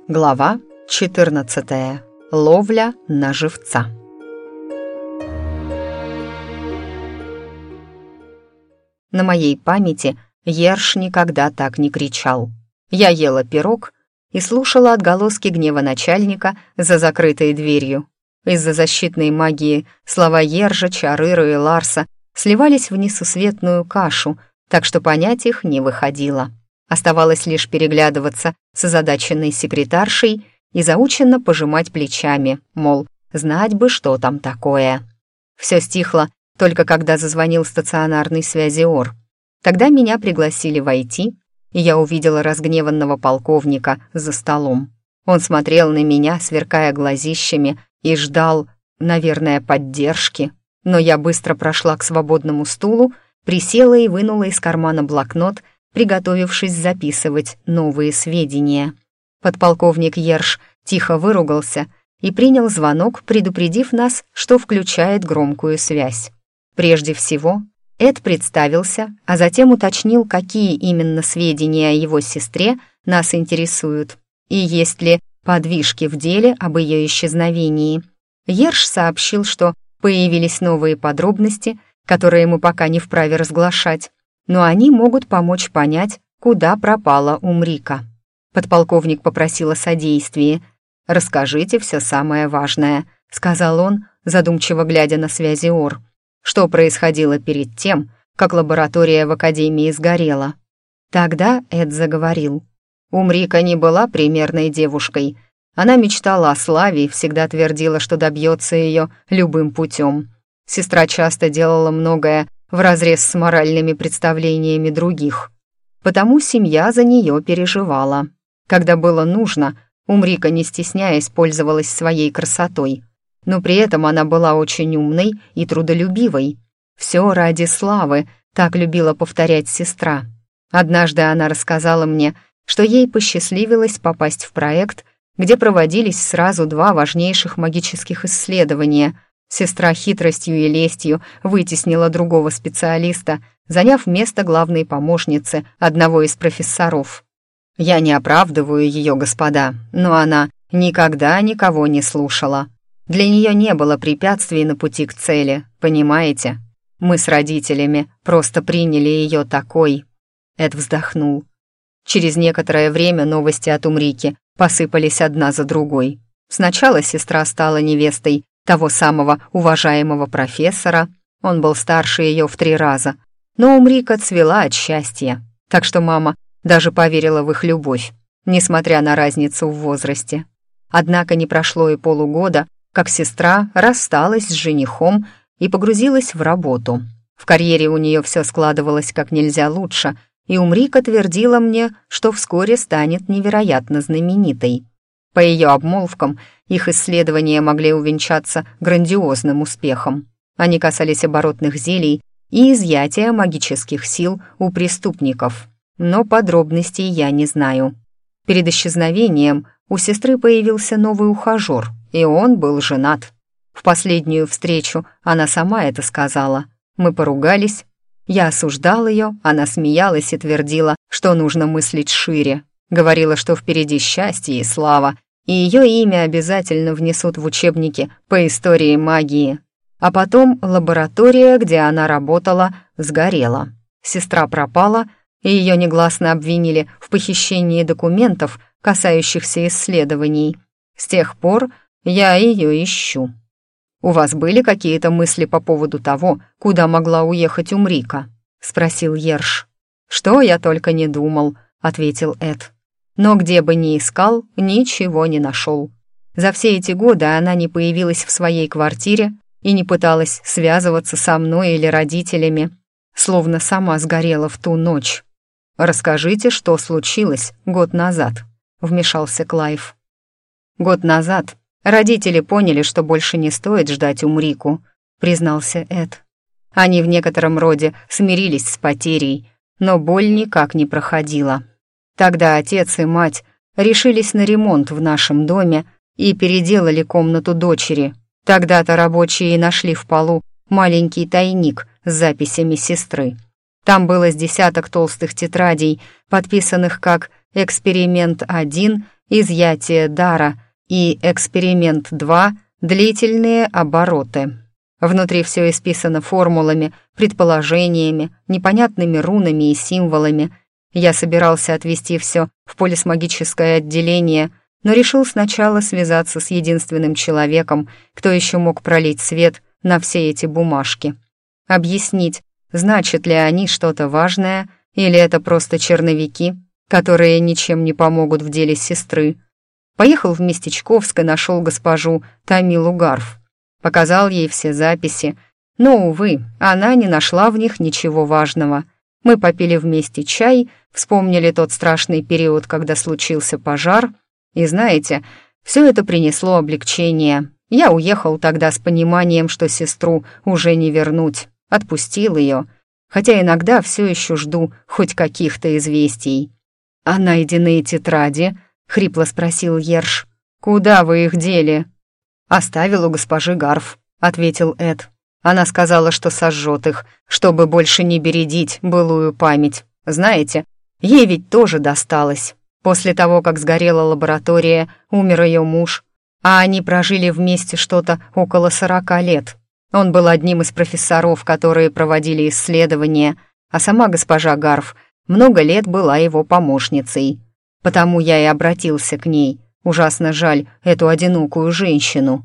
Глава 14. Ловля на живца. На моей памяти Ерш никогда так не кричал. Я ела пирог и слушала отголоски гнева начальника за закрытой дверью. Из-за защитной магии слова Ержа, Чарыра и Ларса сливались в несусветную кашу, так что понять их не выходило. Оставалось лишь переглядываться с озадаченной секретаршей и заученно пожимать плечами, мол, знать бы, что там такое. Все стихло, только когда зазвонил стационарный связиор. Тогда меня пригласили войти, и я увидела разгневанного полковника за столом. Он смотрел на меня, сверкая глазищами, и ждал, наверное, поддержки. Но я быстро прошла к свободному стулу, присела и вынула из кармана блокнот, приготовившись записывать новые сведения. Подполковник Ерш тихо выругался и принял звонок, предупредив нас, что включает громкую связь. Прежде всего, Эд представился, а затем уточнил, какие именно сведения о его сестре нас интересуют, и есть ли подвижки в деле об ее исчезновении. Ерш сообщил, что появились новые подробности, которые мы пока не вправе разглашать, но они могут помочь понять, куда пропала Умрика. Подполковник попросил о содействии. «Расскажите все самое важное», — сказал он, задумчиво глядя на связиор. «Что происходило перед тем, как лаборатория в Академии сгорела?» Тогда Эд заговорил. Умрика не была примерной девушкой. Она мечтала о славе и всегда твердила, что добьется ее любым путем. Сестра часто делала многое вразрез с моральными представлениями других. Потому семья за нее переживала. Когда было нужно, Умрика, не стесняясь, пользовалась своей красотой. Но при этом она была очень умной и трудолюбивой. «Все ради славы», — так любила повторять сестра. Однажды она рассказала мне, что ей посчастливилось попасть в проект, где проводились сразу два важнейших магических исследования. Сестра хитростью и лестью вытеснила другого специалиста, заняв место главной помощницы одного из профессоров. Я не оправдываю ее, господа, но она никогда никого не слушала. Для нее не было препятствий на пути к цели, понимаете? Мы с родителями просто приняли ее такой. Эд вздохнул. Через некоторое время новости от Умрики посыпались одна за другой. Сначала сестра стала невестой того самого уважаемого профессора, он был старше ее в 3 раза, но Умрика цвела от счастья, так что мама даже поверила в их любовь, несмотря на разницу в возрасте. Однако не прошло и полугода, как сестра рассталась с женихом и погрузилась в работу. В карьере у нее все складывалось как нельзя лучше, и Умрика твердила мне, что вскоре станет невероятно знаменитой. По ее обмолвкам, их исследования могли увенчаться грандиозным успехом. Они касались оборотных зелий и изъятия магических сил у преступников. Но подробностей я не знаю. Перед исчезновением у сестры появился новый ухажер, и он был женат. В последнюю встречу она сама это сказала. Мы поругались. Я осуждал ее, она смеялась и твердила, что нужно мыслить шире. Говорила, что впереди счастье и слава, и ее имя обязательно внесут в учебники по истории магии. А потом лаборатория, где она работала, сгорела. Сестра пропала, и ее негласно обвинили в похищении документов, касающихся исследований. С тех пор я ее ищу. «У вас были какие-то мысли по поводу того, куда могла уехать Умрика?» — спросил Ерш. «Что я только не думал», — ответил Эд. «Но где бы ни искал, ничего не нашел. За все эти годы она не появилась в своей квартире и не пыталась связываться со мной или родителями, словно сама сгорела в ту ночь». «Расскажите, что случилось год назад», — вмешался Клайв. «Год назад родители поняли, что больше не стоит ждать Умрику», — признался Эд. «Они в некотором роде смирились с потерей, но боль никак не проходила. Тогда отец и мать решились на ремонт в нашем доме и переделали комнату дочери. Тогда-то рабочие нашли в полу маленький тайник с записями сестры. Там было с десяток толстых тетрадей, подписанных как «Эксперимент 1» изъятие дара и эксперимент 2 длительные обороты. Внутри все исписано формулами, предположениями, непонятными рунами и символами. Я собирался отвезти все в полисмагическое отделение, но решил сначала связаться с единственным человеком, кто еще мог пролить свет на все эти бумажки. Объяснить, значат ли они что-то важное, или это просто черновики, которые ничем не помогут в деле сестры. Поехал в Местечковск и нашел госпожу Тамилу Гарф. Показал ей все записи, но, увы, она не нашла в них ничего важного. Мы попили вместе чай, вспомнили тот страшный период, когда случился пожар, и, знаете, все это принесло облегчение. Я уехал тогда с пониманием, что сестру уже не вернуть, отпустил ее, хотя иногда все еще жду хоть каких-то известий. «А найденные тетради?» — хрипло спросил Ерш. «Куда вы их дели?» «Оставил у госпожи Гарф», — ответил Эд. «Она сказала, что сожжет их, чтобы больше не бередить былую память. Знаете, ей ведь тоже досталось. После того, как сгорела лаборатория, умер ее муж, а они прожили вместе что-то около 40 лет. Он был одним из профессоров, которые проводили исследования, а сама госпожа Гарф много лет была его помощницей. Потому я и обратился к ней. Ужасно жаль эту одинокую женщину».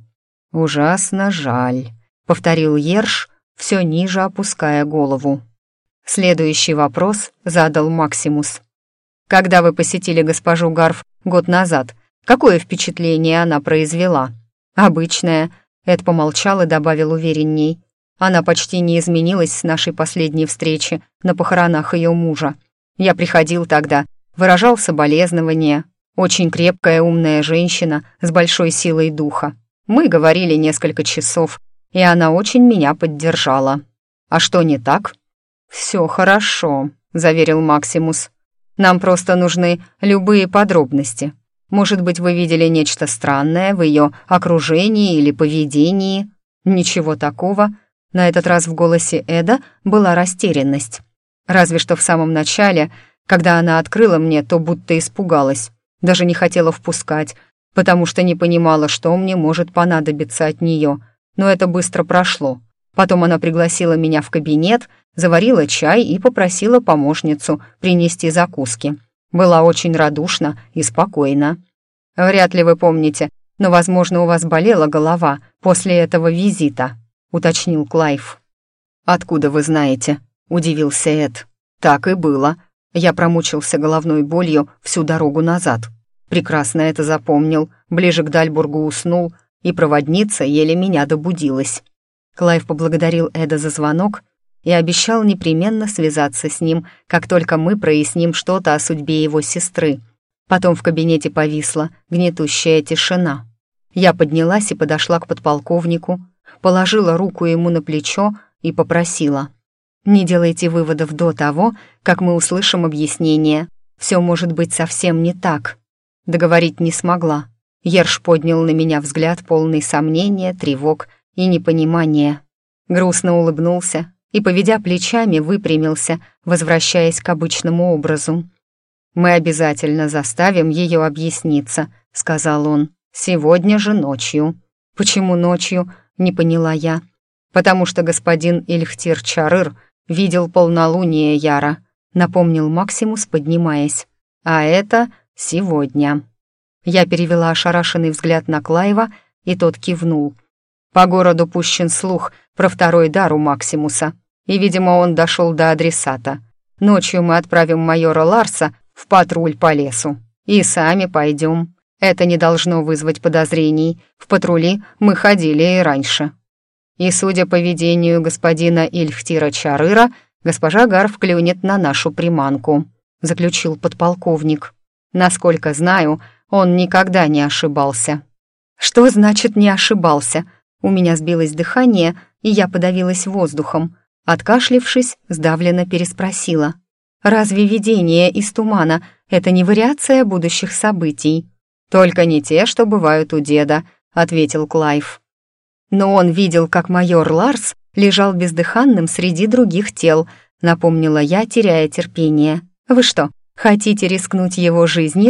«Ужасно жаль», — повторил Ерш, все ниже опуская голову. Следующий вопрос задал Максимус. «Когда вы посетили госпожу Гарф год назад, какое впечатление она произвела?» «Обычное», — Эд помолчал и добавил уверенней. «Она почти не изменилась с нашей последней встречи на похоронах ее мужа. Я приходил тогда, выражал соболезнования. Очень крепкая, умная женщина с большой силой духа. Мы говорили несколько часов, и она очень меня поддержала. А что не так?» «Все хорошо», — заверил Максимус. «Нам просто нужны любые подробности. Может быть, вы видели нечто странное в ее окружении или поведении?» «Ничего такого». На этот раз в голосе Эда была растерянность. Разве что в самом начале, когда она открыла мне, то будто испугалась. Даже не хотела впускать, потому что не понимала, что мне может понадобиться от нее. Но это быстро прошло. Потом она пригласила меня в кабинет, заварила чай и попросила помощницу принести закуски. Была очень радушна и спокойна. «Вряд ли вы помните, но, возможно, у вас болела голова после этого визита», — уточнил Клайв. «Откуда вы знаете?» — удивился Эд. «Так и было. Я промучился головной болью всю дорогу назад. Прекрасно это запомнил, ближе к Дальбургу уснул, и проводница еле меня добудилась». Клайв поблагодарил Эда за звонок и обещал непременно связаться с ним, как только мы проясним что-то о судьбе его сестры. Потом в кабинете повисла гнетущая тишина. Я поднялась и подошла к подполковнику, положила руку ему на плечо и попросила: «Не делайте выводов до того, как мы услышим объяснение. Все может быть совсем не так». Договорить не смогла. Ерш поднял на меня взгляд, полный сомнения, тревог и непонимания. Грустно улыбнулся и, поведя плечами, выпрямился, возвращаясь к обычному образу. «Мы обязательно заставим ее объясниться», — сказал он. «Сегодня же ночью». «Почему ночью?» — не поняла я. «Потому что господин Ильхтир Чарыр видел полнолуние Яра», — напомнил Максимус, поднимаясь. «А это сегодня». Я перевела ошарашенный взгляд на Клайва, и тот кивнул. «По городу пущен слух про второй дар у Максимуса, и, видимо, он дошел до адресата. Ночью мы отправим майора Ларса в патруль по лесу. И сами пойдем. Это не должно вызвать подозрений. В патрули мы ходили и раньше. И, судя по поведению господина Ильхтира Чарыра, госпожа Гарф клюнет на нашу приманку», — заключил подполковник. «Насколько знаю, он никогда не ошибался». «Что значит «не ошибался»?» У меня сбилось дыхание, и я подавилась воздухом. Откашлившись, сдавленно переспросила: «Разве видение из тумана — это не вариация будущих событий?» «Только не те, что бывают у деда», — ответил Клайв. «Но он видел, как майор Ларс лежал бездыханным среди других тел», — напомнила я, теряя терпение. «Вы что, хотите рискнуть его жизнью?»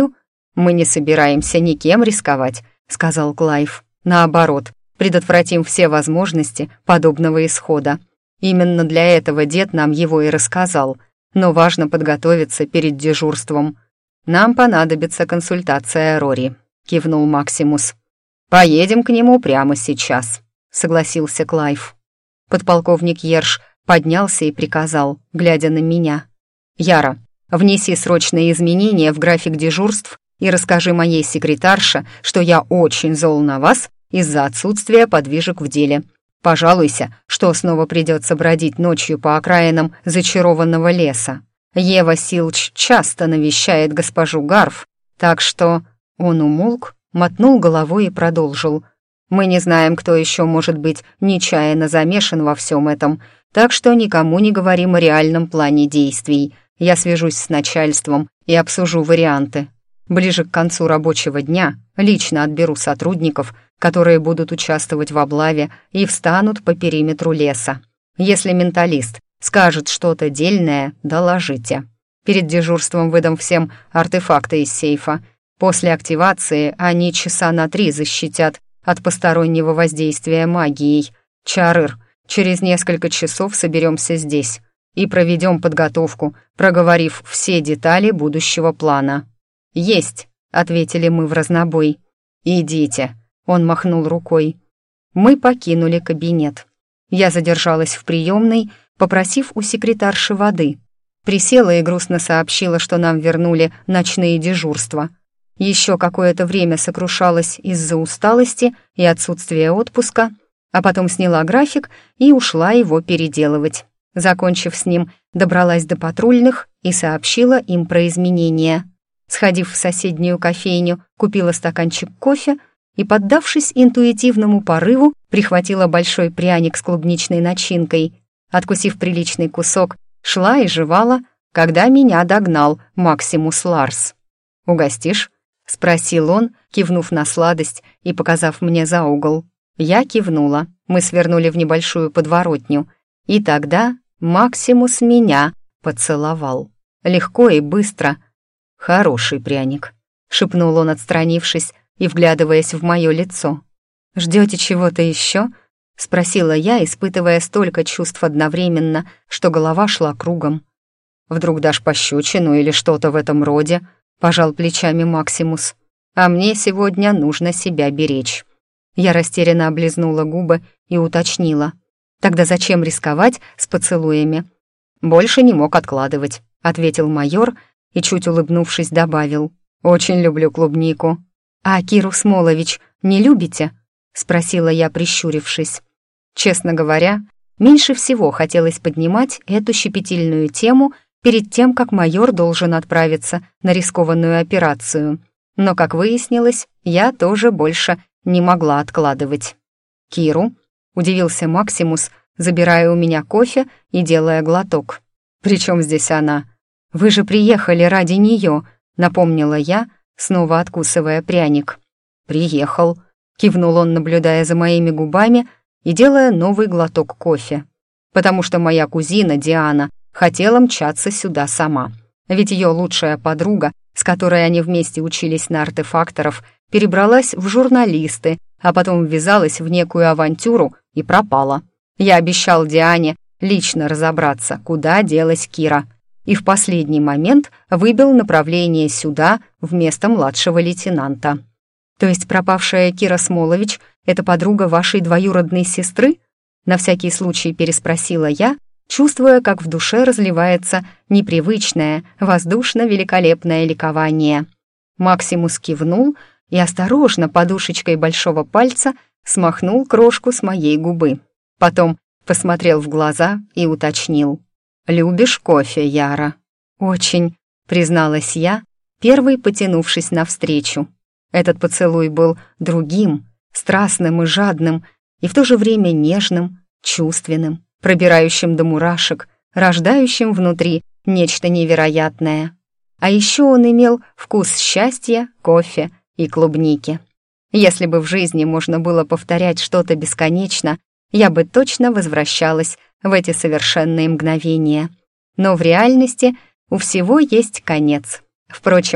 «Мы не собираемся никем рисковать», — сказал Клайв. «Наоборот, предотвратим все возможности подобного исхода. Именно для этого дед нам его и рассказал. Но важно подготовиться перед дежурством. Нам понадобится консультация Рори», — кивнул Максимус. «Поедем к нему прямо сейчас», — согласился Клайв. Подполковник Ерш поднялся и приказал, глядя на меня. «Яра, внеси срочные изменения в график дежурств и расскажи моей секретарше, что я очень зол на вас из-за отсутствия подвижек в деле. Пожалуйся, что снова придется бродить ночью по окраинам зачарованного леса. Ева Силч часто навещает госпожу Гарф, так что...» Он умолк, мотнул головой и продолжил. «Мы не знаем, кто еще может быть нечаянно замешан во всем этом, так что никому не говорим о реальном плане действий. Я свяжусь с начальством и обсужу варианты. Ближе к концу рабочего дня лично отберу сотрудников, которые будут участвовать в облаве и встанут по периметру леса. Если менталист скажет что-то дельное, доложите. Перед дежурством выдам всем артефакты из сейфа. После активации они часа на 3 защитят от постороннего воздействия магией. Чарыр, через несколько часов соберемся здесь и проведем подготовку, проговорив все детали будущего плана». «Есть», — ответили мы в разнобой. «Идите», — он махнул рукой. Мы покинули кабинет. Я задержалась в приемной, попросив у секретарши воды. Присела и грустно сообщила, что нам вернули ночные дежурства. Еще какое-то время сокрушалась из-за усталости и отсутствия отпуска, а потом сняла график и ушла его переделывать. Закончив с ним, добралась до патрульных и сообщила им про изменения. Сходив в соседнюю кофейню, купила стаканчик кофе и, поддавшись интуитивному порыву, прихватила большой пряник с клубничной начинкой. Откусив приличный кусок, шла и жевала, когда меня догнал Максимус Ларс. «Угостишь?» — спросил он, кивнув на сладость и показав мне за угол. Я кивнула, мы свернули в небольшую подворотню, и тогда Максимус меня поцеловал. Легко и быстро. «Хороший пряник», — шепнул он, отстранившись и вглядываясь в мое лицо. «Ждете чего-то еще?» — спросила я, испытывая столько чувств одновременно, что голова шла кругом. «Вдруг дашь пощечину или что-то в этом роде?» — пожал плечами Максимус. «А мне сегодня нужно себя беречь». Я растерянно облизнула губы и уточнила. «Тогда зачем рисковать с поцелуями?» «Больше не мог откладывать», — ответил майор и, чуть улыбнувшись, добавил. «Очень люблю клубнику». «А Киру Смолович не любите?» — спросила я, прищурившись. Честно говоря, меньше всего хотелось поднимать эту щепетильную тему перед тем, как майор должен отправиться на рискованную операцию. Но, как выяснилось, я тоже больше не могла откладывать. «Киру?» — удивился Максимус, забирая у меня кофе и делая глоток. «При чем здесь она?» «Вы же приехали ради нее», — напомнила я, снова откусывая пряник. «Приехал», — кивнул он, наблюдая за моими губами и делая новый глоток кофе. «Потому что моя кузина Диана хотела мчаться сюда сама. Ведь ее лучшая подруга, с которой они вместе учились на артефакторов, перебралась в журналисты, а потом ввязалась в некую авантюру и пропала. Я обещал Диане лично разобраться, куда делась Кира, и в последний момент выбил направление сюда вместо младшего лейтенанта». «То есть пропавшая Кира Смолович — это подруга вашей двоюродной сестры?» На всякий случай переспросила я, чувствуя, как в душе разливается непривычное, воздушно-великолепное ликование. Максимус кивнул и осторожно подушечкой большого пальца смахнул крошку с моей губы. Потом посмотрел в глаза и уточнил. «Любишь кофе, Яра?» «Очень», — призналась я, первой потянувшись навстречу. Этот поцелуй был другим, страстным и жадным, и в то же время нежным, чувственным, пробирающим до мурашек, рождающим внутри нечто невероятное. А еще он имел вкус счастья, кофе и клубники. Если бы в жизни можно было повторять что-то бесконечно, я бы точно возвращалась в эти совершенные мгновения. Но в реальности у всего есть конец. Впрочем,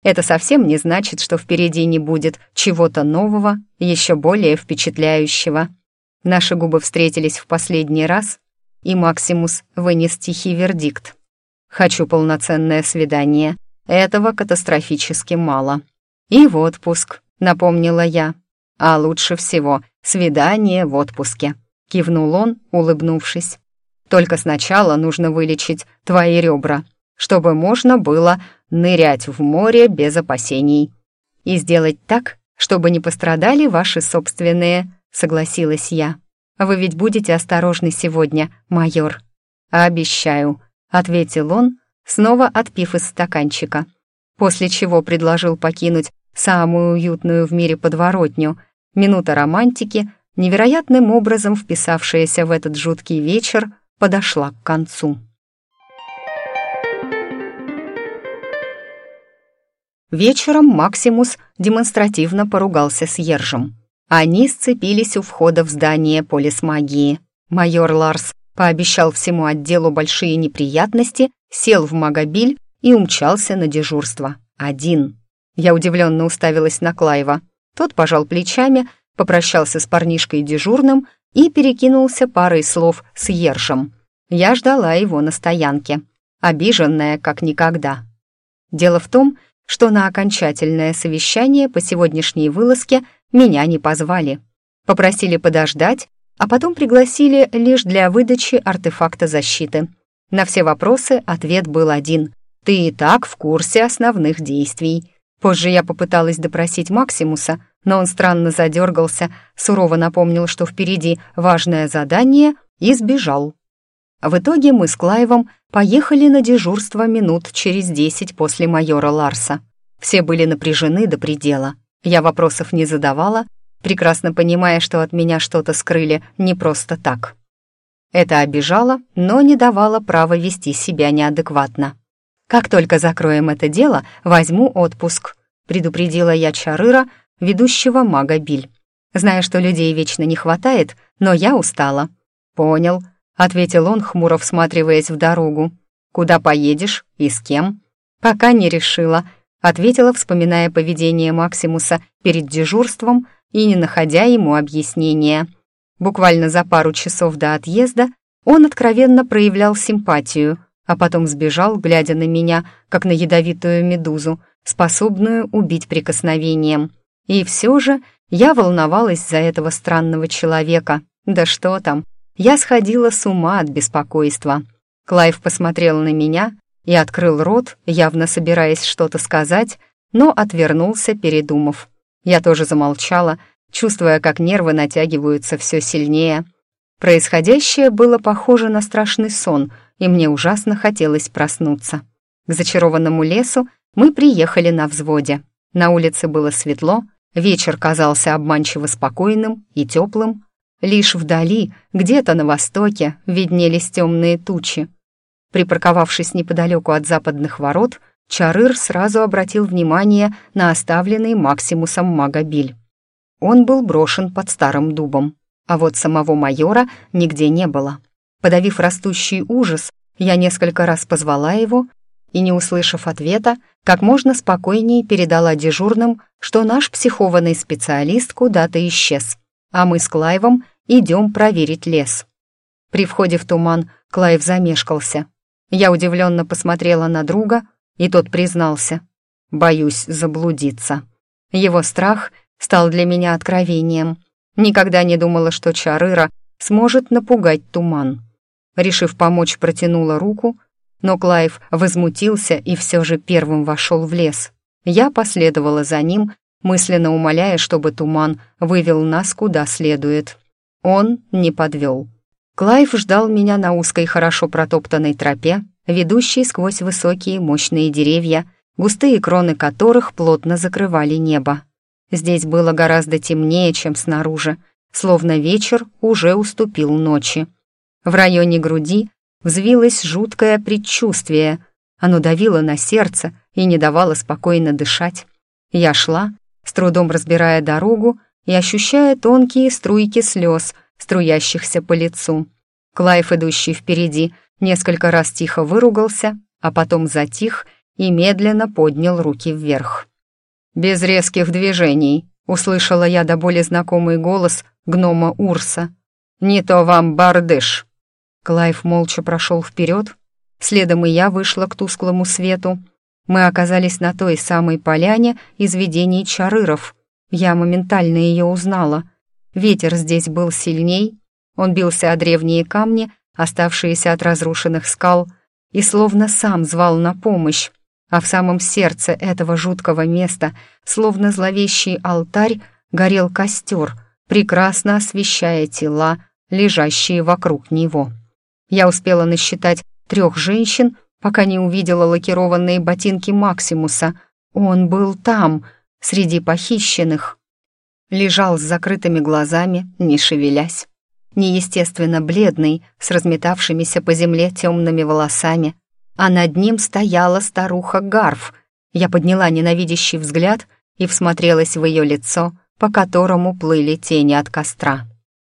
Это совсем не значит, что впереди не будет чего-то нового, еще более впечатляющего. Наши губы встретились в последний раз, и Максимус вынес тихий вердикт. «Хочу полноценное свидание. Этого катастрофически мало. И в отпуск», — напомнила я. «А лучше всего свидание в отпуске», — кивнул он, улыбнувшись. «Только сначала нужно вылечить твои ребра, чтобы можно было нырять в море без опасений. И сделать так, чтобы не пострадали ваши собственные», — согласилась я. «Вы ведь будете осторожны сегодня, майор?» «Обещаю», — ответил он, снова отпив из стаканчика, после чего предложил покинуть самую уютную в мире подворотню. Минута романтики, невероятным образом вписавшаяся в этот жуткий вечер, подошла к концу. Вечером Максимус демонстративно поругался с Ержем. Они сцепились у входа в здание полисмагии. Майор Ларс пообещал всему отделу большие неприятности, сел в магобиль и умчался на дежурство. Один. Я удивленно уставилась на Клайва. Тот пожал плечами, попрощался с парнишкой дежурным и перекинулся парой слов с Ержем. Я ждала его на стоянке, обиженная как никогда. Дело в том, что на окончательное совещание по сегодняшней вылазке меня не позвали. Попросили подождать, а потом пригласили лишь для выдачи артефакта защиты. На все вопросы ответ был один: «Ты и так в курсе основных действий». Позже я попыталась допросить Максимуса, но он странно задергался, сурово напомнил, что впереди важное задание, и сбежал. В итоге мы с Клайвом поехали на дежурство минут через 10 после майора Ларса. Все были напряжены до предела. Я вопросов не задавала, прекрасно понимая, что от меня что-то скрыли не просто так. Это обижало, но не давало права вести себя неадекватно. «Как только закроем это дело, возьму отпуск», — предупредила я Чарыра, ведущего магобиль. «Знаю, что людей вечно не хватает, но я устала». «Понял», — ответил он, хмуро всматриваясь в дорогу. «Куда поедешь и с кем?» «Пока не решила», — ответила, вспоминая поведение Максимуса перед дежурством и не находя ему объяснения. Буквально за пару часов до отъезда он откровенно проявлял симпатию, а потом сбежал, глядя на меня, как на ядовитую медузу, способную убить прикосновением. И все же я волновалась за этого странного человека. Да что там, я сходила с ума от беспокойства. Клайв посмотрел на меня и открыл рот, явно собираясь что-то сказать, но отвернулся, передумав. Я тоже замолчала, чувствуя, как нервы натягиваются все сильнее. Происходящее было похоже на страшный сон, и мне ужасно хотелось проснуться. К зачарованному лесу мы приехали на взводе. На улице было светло, вечер казался обманчиво спокойным и теплым. Лишь вдали, где-то на востоке, виднелись темные тучи. Припарковавшись неподалеку от западных ворот, Чарыр сразу обратил внимание на оставленный Максимусом магобиль. Он был брошен под старым дубом, а вот самого майора нигде не было. Подавив растущий ужас, я несколько раз позвала его и, не услышав ответа, как можно спокойнее передала дежурным, что наш психованный специалист куда-то исчез, а мы с Клайвом идем проверить лес. При входе в туман Клайв замешкался. Я удивленно посмотрела на друга, и тот признался: «Боюсь заблудиться». Его страх стал для меня откровением. Никогда не думала, что Чарыра сможет напугать туман. Решив помочь, протянула руку, но Клайв возмутился и все же первым вошел в лес. Я последовала за ним, мысленно умоляя, чтобы туман вывел нас куда следует. Он не подвел. Клайв ждал меня на узкой, хорошо протоптанной тропе, ведущей сквозь высокие мощные деревья, густые кроны которых плотно закрывали небо. Здесь было гораздо темнее, чем снаружи, словно вечер уже уступил ночи. В районе груди взвилось жуткое предчувствие. Оно давило на сердце и не давало спокойно дышать. Я шла, с трудом разбирая дорогу и ощущая тонкие струйки слез, струящихся по лицу. Клайв, идущий впереди, несколько раз тихо выругался, а потом затих и медленно поднял руки вверх. «Без резких движений», — услышала я до боли знакомый голос гнома Урса. «Не то вам бардыш». Клайв молча прошел вперед, следом и я вышла к тусклому свету. Мы оказались на той самой поляне из видений чарыров. Я моментально ее узнала. Ветер здесь был сильней, он бился о древние камни, оставшиеся от разрушенных скал, и словно сам звал на помощь, а в самом сердце этого жуткого места, словно зловещий алтарь, горел костер, прекрасно освещая тела, лежащие вокруг него. Я успела насчитать 3 женщин, пока не увидела лакированные ботинки Максимуса. Он был там, среди похищенных. Лежал с закрытыми глазами, не шевелясь. Неестественно бледный, с разметавшимися по земле темными волосами, а над ним стояла старуха Гарф. Я подняла ненавидящий взгляд и всмотрелась в ее лицо, по которому плыли тени от костра.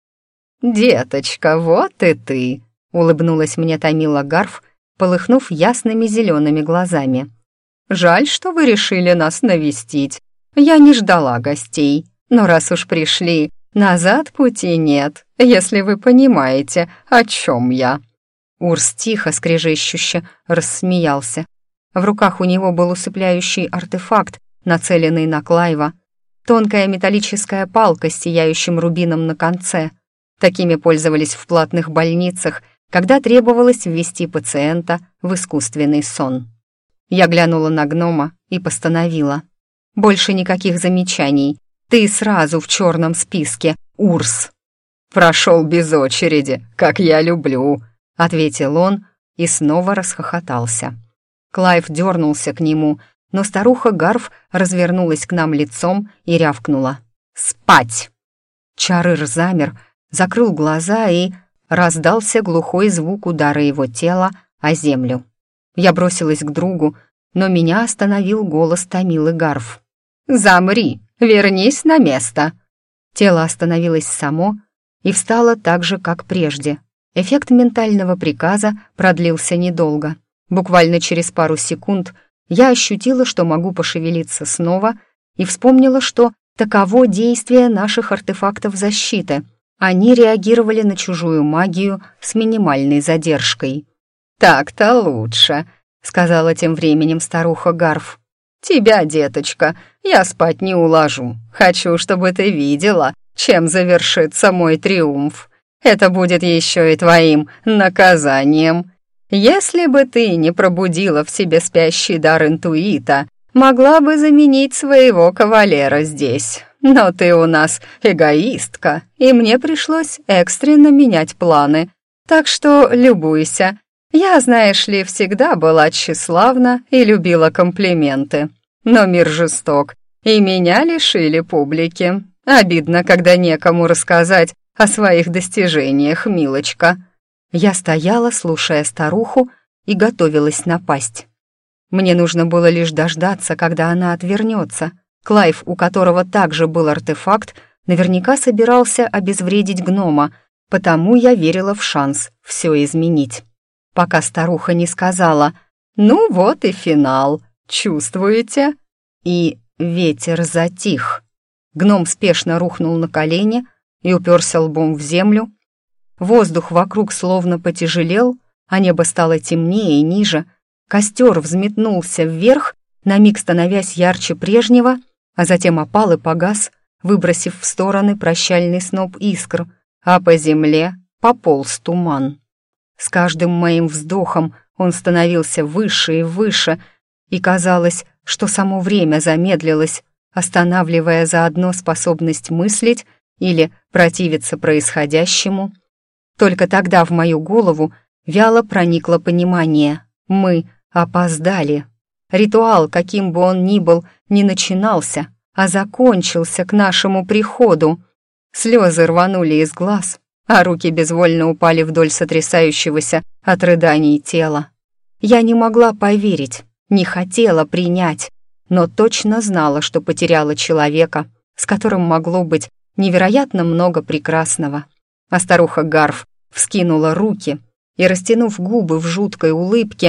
«Деточка, вот и ты!» — улыбнулась мне Тамила Гарф, полыхнув ясными зелеными глазами. «Жаль, что вы решили нас навестить. Я не ждала гостей, но раз уж пришли, назад пути нет, если вы понимаете, о чем я». Урс тихо, скрежещуще рассмеялся. В руках у него был усыпляющий артефакт, нацеленный на Клайва. Тонкая металлическая палка с сияющим рубином на конце. Такими пользовались в платных больницах, когда требовалось ввести пациента в искусственный сон. Я глянула на гнома и постановила. «Больше никаких замечаний. Ты сразу в черном списке, Урс». «Прошел без очереди, как я люблю», — ответил он и снова расхохотался. Клайв дернулся к нему, но старуха Гарф развернулась к нам лицом и рявкнула. «Спать!» Чарыр замер, закрыл глаза и... Раздался глухой звук удара его тела о землю. Я бросилась к другу, но меня остановил голос Тамилы Гарф. «Замри! Вернись на место!» Тело остановилось само и встало так же, как прежде. Эффект ментального приказа продлился недолго. Буквально через пару секунд я ощутила, что могу пошевелиться снова, и вспомнила, что таково действие наших артефактов защиты. Они реагировали на чужую магию с минимальной задержкой. «Так-то лучше», — сказала тем временем старуха Гарф. «Тебя, деточка, я спать не уложу. Хочу, чтобы ты видела, чем завершится мой триумф. Это будет еще и твоим наказанием. Если бы ты не пробудила в себе спящий дар интуита, могла бы заменить своего кавалера здесь. Но ты у нас эгоистка, и мне пришлось экстренно менять планы. Так что любуйся. Я, знаешь ли, всегда была тщеславна и любила комплименты. Но мир жесток, и меня лишили публики. Обидно, когда некому рассказать о своих достижениях, милочка». Я стояла, слушая старуху, и готовилась напасть. Мне нужно было лишь дождаться, когда она отвернется. Клайв, у которого также был артефакт, наверняка собирался обезвредить гнома, потому я верила в шанс все изменить. Пока старуха не сказала «Ну вот и финал, чувствуете?» И ветер затих. Гном спешно рухнул на колени и уперся лбом в землю. Воздух вокруг словно потяжелел, а небо стало темнее и ниже. Костер взметнулся вверх, на миг становясь ярче прежнего, а затем опал и погас, выбросив в стороны прощальный сноп искр, а по земле пополз туман. С каждым моим вздохом он становился выше и выше, и казалось, что само время замедлилось, останавливая заодно способность мыслить или противиться происходящему. Только тогда в мою голову вяло проникло понимание. Мы опоздали. Ритуал, каким бы он ни был, не начинался, а закончился к нашему приходу. Слезы рванули из глаз, а руки безвольно упали вдоль сотрясающегося от рыданий тела. Я не могла поверить, не хотела принять, но точно знала, что потеряла человека, с которым могло быть невероятно много прекрасного. А старуха Гарф вскинула руки и, растянув губы в жуткой улыбке,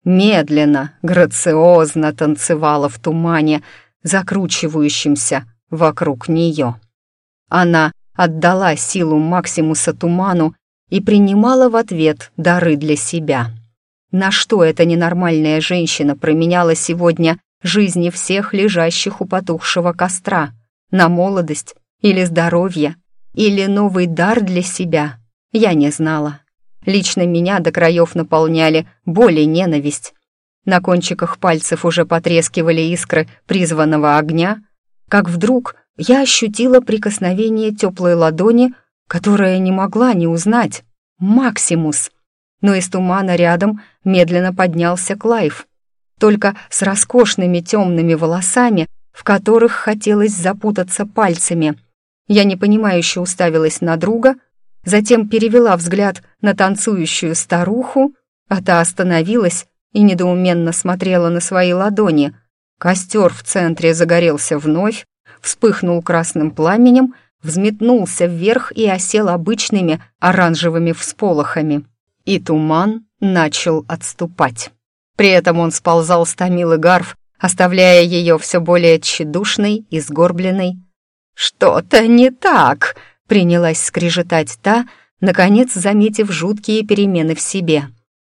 медленно, грациозно танцевала в тумане, закручивающемся вокруг нее. Она отдала силу Максимуса туману и принимала в ответ дары для себя. На что эта ненормальная женщина променяла сегодня жизни всех лежащих у потухшего костра? На молодость или здоровье? Или новый дар для себя? Я не знала. Лично меня до краев наполняли боль и ненависть. На кончиках пальцев уже потрескивали искры призванного огня, как вдруг я ощутила прикосновение теплой ладони, которая не могла не узнать. Максимус. Но из тумана рядом медленно поднялся Клайв, только с роскошными темными волосами, в которых хотелось запутаться пальцами. Я непонимающе уставилась на друга, затем перевела взгляд на танцующую старуху, а та остановилась и недоуменно смотрела на свои ладони. Костер в центре загорелся вновь, вспыхнул красным пламенем, взметнулся вверх и осел обычными оранжевыми всполохами. И туман начал отступать. При этом он сползал с Тамилы Гарф, оставляя ее все более тщедушной и сгорбленной. «Что-то не так!» — принялась скрежетать та, наконец заметив жуткие перемены в себе.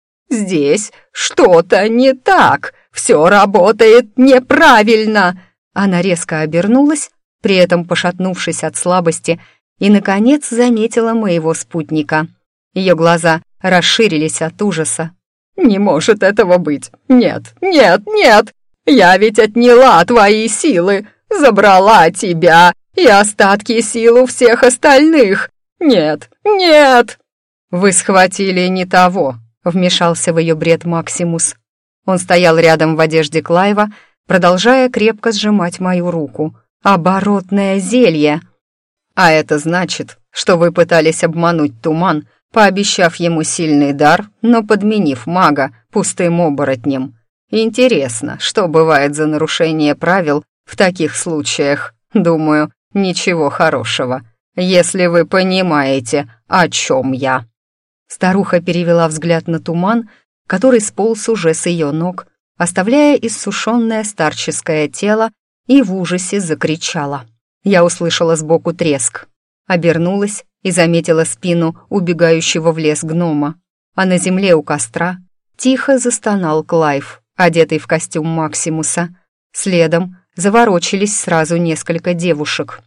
«Здесь что-то не так! Все работает неправильно!» Она резко обернулась, при этом пошатнувшись от слабости, и, наконец, заметила моего спутника. Ее глаза расширились от ужаса. «Не может этого быть! Нет, нет, нет! Я ведь отняла твои силы, забрала тебя и остатки сил у всех остальных! Нет, нет!» «Вы схватили не того», — вмешался в ее бред Максимус. Он стоял рядом в одежде Клайва, продолжая крепко сжимать мою руку. «Оборотное зелье!» «А это значит, что вы пытались обмануть туман, пообещав ему сильный дар, но подменив мага пустым оборотнем. Интересно, что бывает за нарушение правил в таких случаях? Думаю, ничего хорошего, если вы понимаете, о чем я». Старуха перевела взгляд на туман, который сполз уже с ее ног, оставляя иссушенное старческое тело, и в ужасе закричала. Я услышала сбоку треск, обернулась и заметила спину убегающего в лес гнома. А на земле у костра тихо застонал Клайв, одетый в костюм Максимуса. Следом заворочились сразу несколько девушек.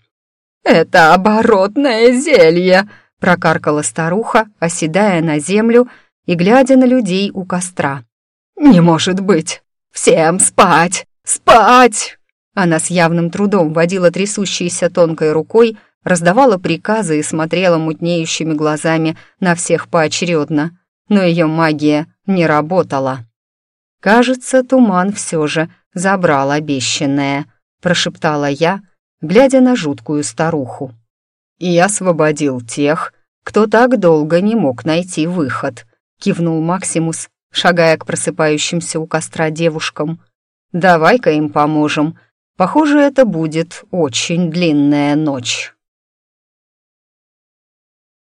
«Это оборотное зелье!» — прокаркала старуха, оседая на землю и глядя на людей у костра. «Не может быть! Всем спать! Спать!» Она с явным трудом водила трясущейся тонкой рукой, раздавала приказы и смотрела мутнеющими глазами на всех поочередно. Но ее магия не работала. «Кажется, туман все же забрал обещанное», — прошептала я, глядя на жуткую старуху. «И освободил тех, кто так долго не мог найти выход», — кивнул Максимус, шагая к просыпающимся у костра девушкам. «Давай-ка им поможем. Похоже, это будет очень длинная ночь».